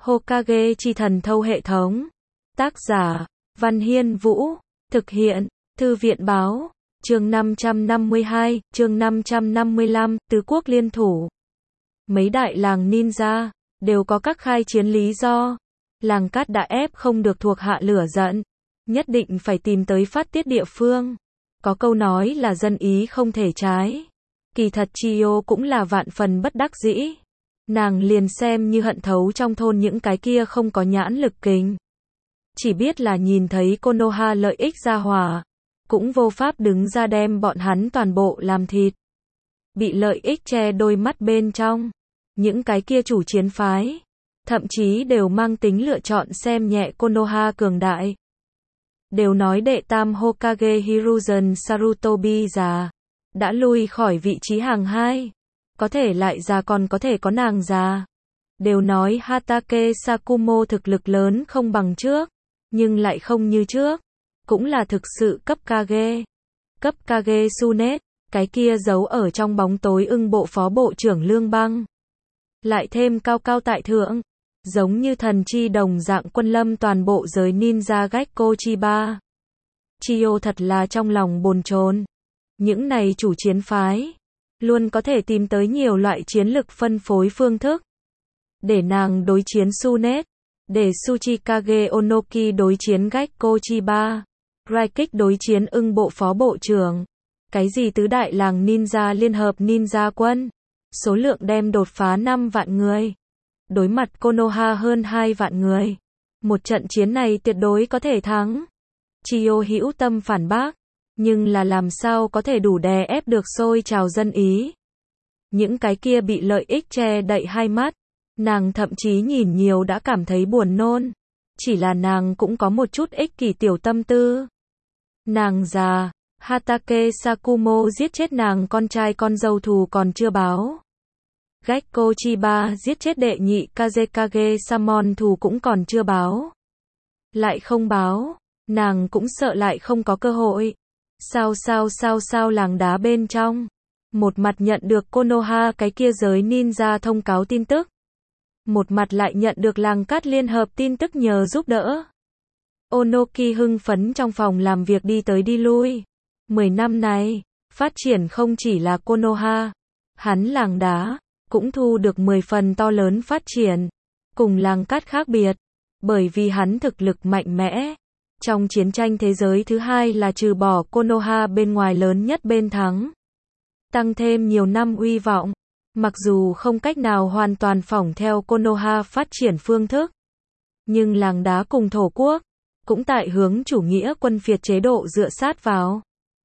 Hokage chi thần thâu hệ thống. Tác giả, Văn Hiên Vũ. Thực hiện, Thư viện Báo. Chương 552, chương 555, tứ quốc liên thủ. Mấy đại làng ninja đều có các khai chiến lý do. Làng cát đã ép không được thuộc hạ lửa giận, nhất định phải tìm tới phát tiết địa phương. Có câu nói là dân ý không thể trái. Kỳ thật Chiyo cũng là vạn phần bất đắc dĩ. Nàng liền xem như hận thấu trong thôn những cái kia không có nhãn lực kình. Chỉ biết là nhìn thấy Konoha lợi ích ra hỏa, cũng vô pháp đứng ra đem bọn hắn toàn bộ làm thịt. Bị lợi ích che đôi mắt bên trong. Những cái kia chủ chiến phái, thậm chí đều mang tính lựa chọn xem nhẹ Konoha cường đại. Đều nói đệ tam Hokage Hiruzen Sarutobi già, đã lui khỏi vị trí hàng 2. Có thể lại già còn có thể có nàng già. Đều nói Hatake Sakumo thực lực lớn không bằng trước, nhưng lại không như trước. Cũng là thực sự cấp Kage. Cấp Kage Sunet, cái kia giấu ở trong bóng tối ưng bộ phó bộ trưởng Lương Băng. Lại thêm cao cao tại thượng, giống như thần chi đồng dạng quân lâm toàn bộ giới ninja Gekko Chiba. Chiyo thật là trong lòng bồn chồn. Những này chủ chiến phái, luôn có thể tìm tới nhiều loại chiến lực phân phối phương thức. Để nàng đối chiến Sunet, để Tsuchikage Onoki đối chiến Gekko Chiba, Raikik đối chiến ưng bộ phó bộ trưởng. Cái gì tứ đại làng ninja liên hợp ninja quân, số lượng đem đột phá 5 vạn người. Đối mặt Konoha hơn 2 vạn người. Một trận chiến này tuyệt đối có thể thắng. Chiyo hữu tâm phản bác, nhưng là làm sao có thể đủ đè ép được sôi trào dân ý. Những cái kia bị lợi ích che đậy hai mắt, nàng thậm chí nhìn nhiều đã cảm thấy buồn nôn. Chỉ là nàng cũng có một chút ích kỷ tiểu tâm tư. Nàng già, Hatake Sakumo giết chết nàng con trai con dâu thù còn chưa báo. Gekko Chiba giết chết đệ nhị Kazekage Samon thù cũng còn chưa báo. Lại không báo, nàng cũng sợ lại không có cơ hội. Sao làng đá bên trong. Một mặt nhận được Konoha cái kia giới ninja thông cáo tin tức. Một mặt lại nhận được làng cát liên hợp tin tức nhờ giúp đỡ. Onoki hưng phấn trong phòng làm việc đi tới đi lui. 10 năm này, phát triển không chỉ là Konoha. Hắn làng đá cũng thu được 10 phần to lớn phát triển. Cùng làng cát khác biệt. Bởi vì hắn thực lực mạnh mẽ. Trong chiến tranh thế giới thứ 2 là trừ bỏ Konoha bên ngoài lớn nhất bên thắng. Tăng thêm nhiều năm uy vọng. Mặc dù không cách nào hoàn toàn phỏng theo Konoha phát triển phương thức. Nhưng làng đá cùng thổ quốc, cũng tại hướng chủ nghĩa quân phiệt chế độ dựa sát vào.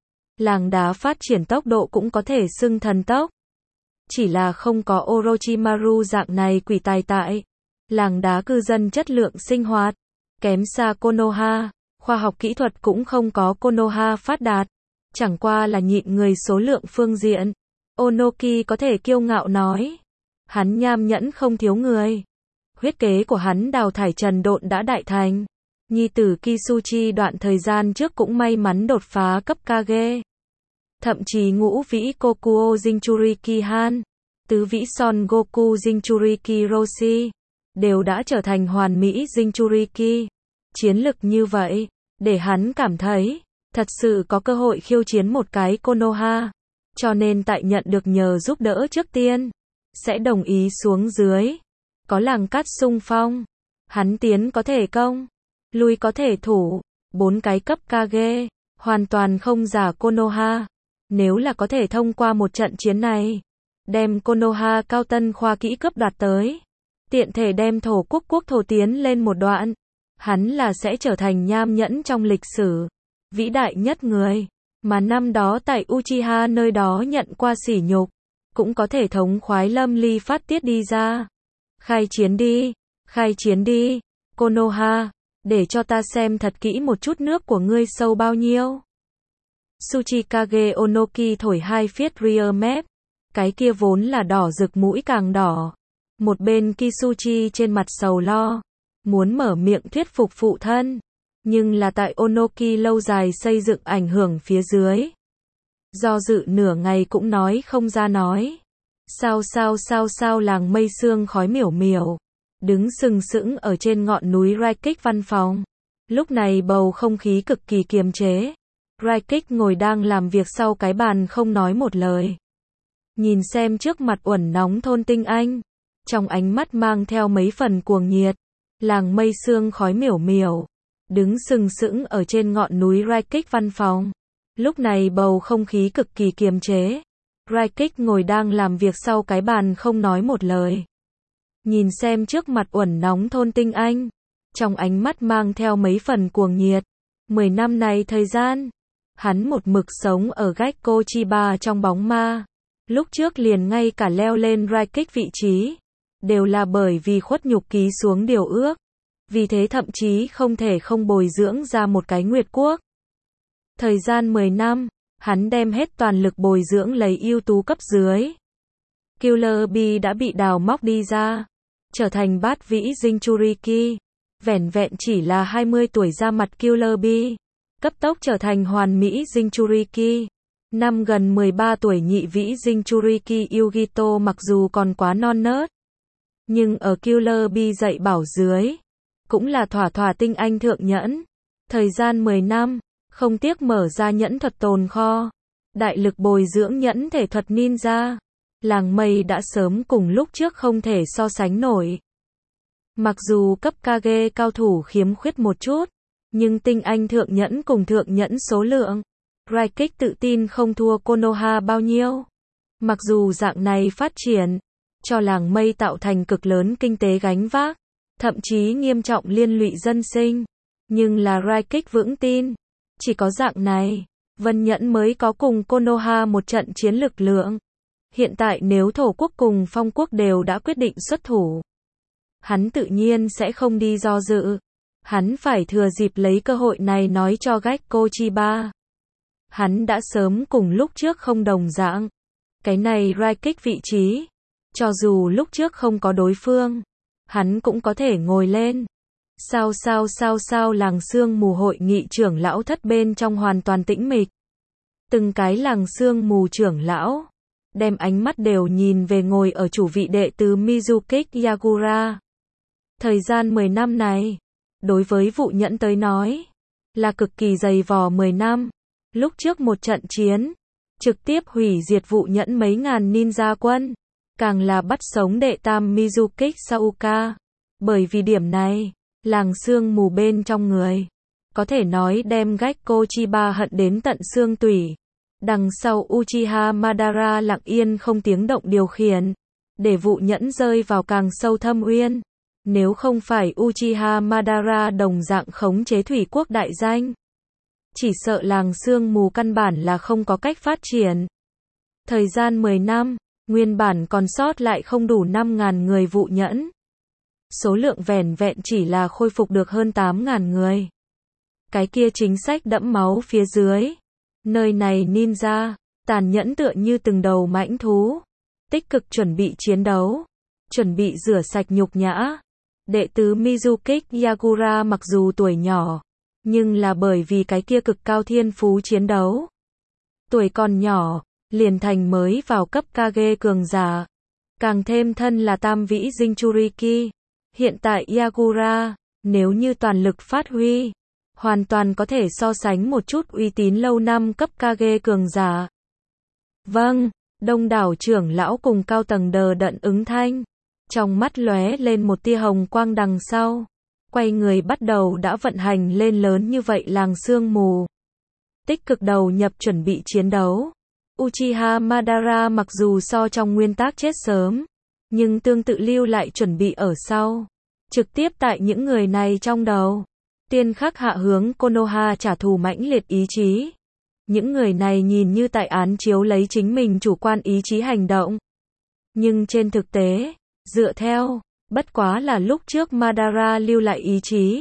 Làng đá phát triển tốc độ cũng có thể xưng thần tốc. Chỉ là không có Orochimaru dạng này quỷ tài tại. Làng đá cư dân chất lượng sinh hoạt, kém xa Konoha. Khoa học kỹ thuật cũng không có Konoha phát đạt. Chẳng qua là nhịn người số lượng phương diện. Onoki có thể kiêu ngạo nói. Hắn nham nhẫn không thiếu người. Huyết kế của hắn đào thải trần độn đã đại thành. Nhi tử Kisuchi đoạn thời gian trước cũng may mắn đột phá cấp Kage. Thậm chí ngũ vĩ Kokuo Jinchuriki Han, tứ vĩ Son Goku Jinchuriki Roshi, đều đã trở thành hoàn mỹ Jinchuriki. Chiến lực như vậy, để hắn cảm thấy, thật sự có cơ hội khiêu chiến một cái Konoha. Cho nên tại nhận được nhờ giúp đỡ trước tiên, sẽ đồng ý xuống dưới. Có làng cát xung phong, hắn tiến có thể công, lui có thể thủ, 4 cái cấp Kage, hoàn toàn không giả Konoha. Nếu là có thể thông qua một trận chiến này, đem Konoha cao tân khoa kỹ cấp đoạt tới, tiện thể đem thổ quốc thổ tiến lên một đoạn, hắn là sẽ trở thành nham nhẫn trong lịch sử, vĩ đại nhất người, mà năm đó tại Uchiha nơi đó nhận qua sỉ nhục, cũng có thể thống khoái lâm ly phát tiết đi ra. Khai chiến đi, Konoha, để cho ta xem thật kỹ một chút nước của ngươi sâu bao nhiêu. Tsuchikage Onoki thổi 2 phiết rear map, cái kia vốn là đỏ rực mũi càng đỏ. Một bên Kisuchi trên mặt sầu lo, muốn mở miệng thuyết phục phụ thân, nhưng là tại Onoki lâu dài xây dựng ảnh hưởng phía dưới. Do dự nửa ngày cũng nói không ra nói. Sao làng mây sương khói miểu miểu. đứng sừng sững ở trên ngọn núi Raikik văn phòng. Lúc này bầu không khí cực kỳ kiềm chế. Raikik ngồi đang làm việc sau cái bàn không nói một lời. Nhìn xem trước mặt uẩn nóng Thôn Tinh Anh. Trong ánh mắt mang theo mấy phần cuồng nhiệt. Làng mây sương khói miểu miểu. Đứng sừng sững ở trên ngọn núi Raikik văn phòng. Lúc này bầu không khí cực kỳ kiềm chế. Raikik ngồi đang làm việc sau cái bàn không nói một lời. Nhìn xem trước mặt uẩn nóng Thôn Tinh Anh. Trong ánh mắt mang theo mấy phần cuồng nhiệt. 10 năm này thời gian, hắn một mực sống ở Gecko Chiba trong bóng ma. Lúc trước liền ngay cả leo lên Raikik vị trí, đều là bởi vì khuất nhục ký xuống điều ước. Vì thế thậm chí không thể không bồi dưỡng ra một cái Nguyệt Quốc. Thời gian 10 năm, hắn đem hết toàn lực bồi dưỡng lấy ưu tú cấp dưới. Killer Bee đã bị đào móc đi ra, trở thành bát vĩ Jinchuriki. Vẻn vẹn chỉ là 20 tuổi ra mặt Killer Bee, cấp tốc trở thành hoàn mỹ Jinchuriki. Năm gần 13 tuổi nhị vĩ Jinchuriki Yugito mặc dù còn quá non nớt, nhưng ở Killer Bee dạy bảo dưới, cũng là thỏa thỏa tinh anh thượng nhẫn. Thời gian 10 năm, không tiếc mở ra nhẫn thuật tồn kho, đại lực bồi dưỡng nhẫn thể thuật ninja. Làng mây đã sớm cùng lúc trước không thể so sánh nổi. Mặc dù cấp Kage cao thủ khiếm khuyết một chút, nhưng tinh anh thượng nhẫn cùng thượng nhẫn số lượng, Raikik tự tin không thua Konoha bao nhiêu. Mặc dù dạng này phát triển, cho làng mây tạo thành cực lớn kinh tế gánh vác, thậm chí nghiêm trọng liên lụy dân sinh, nhưng là Raikik vững tin, chỉ có dạng này, Vân Nhẫn mới có cùng Konoha một trận chiến lực lượng. Hiện tại nếu Thổ quốc cùng Phong quốc đều đã quyết định xuất thủ, hắn tự nhiên sẽ không đi do dự. Hắn phải thừa dịp lấy cơ hội này nói cho Gecko Chiba. Hắn đã sớm cùng lúc trước không đồng dạng. Cái này Raikik vị trí, cho dù lúc trước không có đối phương, hắn cũng có thể ngồi lên. Sao làng sương mù hội nghị trưởng lão thất bên trong hoàn toàn tĩnh mịch. Từng cái làng sương mù trưởng lão, đem ánh mắt đều nhìn về ngồi ở chủ vị đệ tứ Mizukik Yagura. Thời gian 10 năm này, đối với vụ nhẫn tới nói, là cực kỳ dày vò 10 năm. Lúc trước một trận chiến, trực tiếp hủy diệt vụ nhẫn mấy ngàn ninja quân, càng là bắt sống đệ tam Mizukik Sauka. Bởi vì điểm này, làng sương mù bên trong người, có thể nói đem Gecko Chiba hận đến tận xương tủy. Đằng sau Uchiha Madara lặng yên không tiếng động điều khiển, để vụ nhẫn rơi vào càng sâu thâm uyên. Nếu không phải Uchiha Madara đồng dạng khống chế thủy quốc đại danh, chỉ sợ làng sương mù căn bản là không có cách phát triển. Thời gian 10 năm, nguyên bản còn sót lại không đủ 5.000 người vụ nhẫn. Số lượng vẻn vẹn chỉ là khôi phục được hơn 8.000 người. Cái kia chính sách đẫm máu phía dưới. Nơi này ninja, tàn nhẫn tựa như từng đầu mãnh thú. Tích cực chuẩn bị chiến đấu. Chuẩn bị rửa sạch nhục nhã. Đệ tứ Mizukik Yagura mặc dù tuổi nhỏ, nhưng là bởi vì cái kia cực cao thiên phú chiến đấu. Tuổi còn nhỏ, liền thành mới vào cấp Kage cường giả. Càng thêm thân là tam vĩ Jinchuriki. Hiện tại Yagura, nếu như toàn lực phát huy, hoàn toàn có thể so sánh một chút uy tín lâu năm cấp Kage cường giả. Vâng, đông đảo trưởng lão cùng cao tầng đờ đẫn ứng thanh. Trong mắt lóe lên một tia hồng quang đằng sau. Quay người bắt đầu đã vận hành lên lớn như vậy làng sương mù. Tích cực đầu nhập chuẩn bị chiến đấu. Uchiha Madara mặc dù so trong nguyên tắc chết sớm, nhưng tương tự lưu lại chuẩn bị ở sau. Trực tiếp tại những người này trong đầu. Tiên khắc hạ hướng Konoha trả thù mãnh liệt ý chí. Những người này nhìn như tại án chiếu lấy chính mình chủ quan ý chí hành động. Nhưng trên thực tế, dựa theo, bất quá là lúc trước Madara lưu lại ý chí.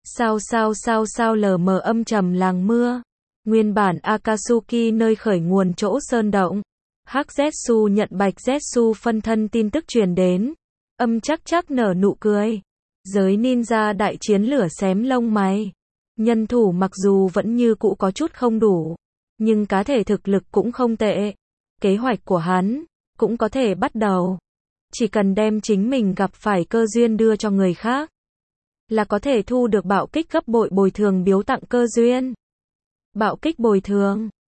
Sao lờ mờ âm trầm làng mưa. Nguyên bản Akatsuki nơi khởi nguồn chỗ sơn động. Hắc Zetsu nhận Bạch Zetsu phân thân tin tức truyền đến. Âm chắc nở nụ cười. Giới ninja đại chiến lửa xém lông mày. Nhân thủ mặc dù vẫn như cũ có chút không đủ, nhưng cá thể thực lực cũng không tệ. Kế hoạch của hắn cũng có thể bắt đầu. Chỉ cần đem chính mình gặp phải cơ duyên đưa cho người khác, là có thể thu được bạo kích gấp bội bồi thường biếu tặng cơ duyên. Bạo kích bồi thường.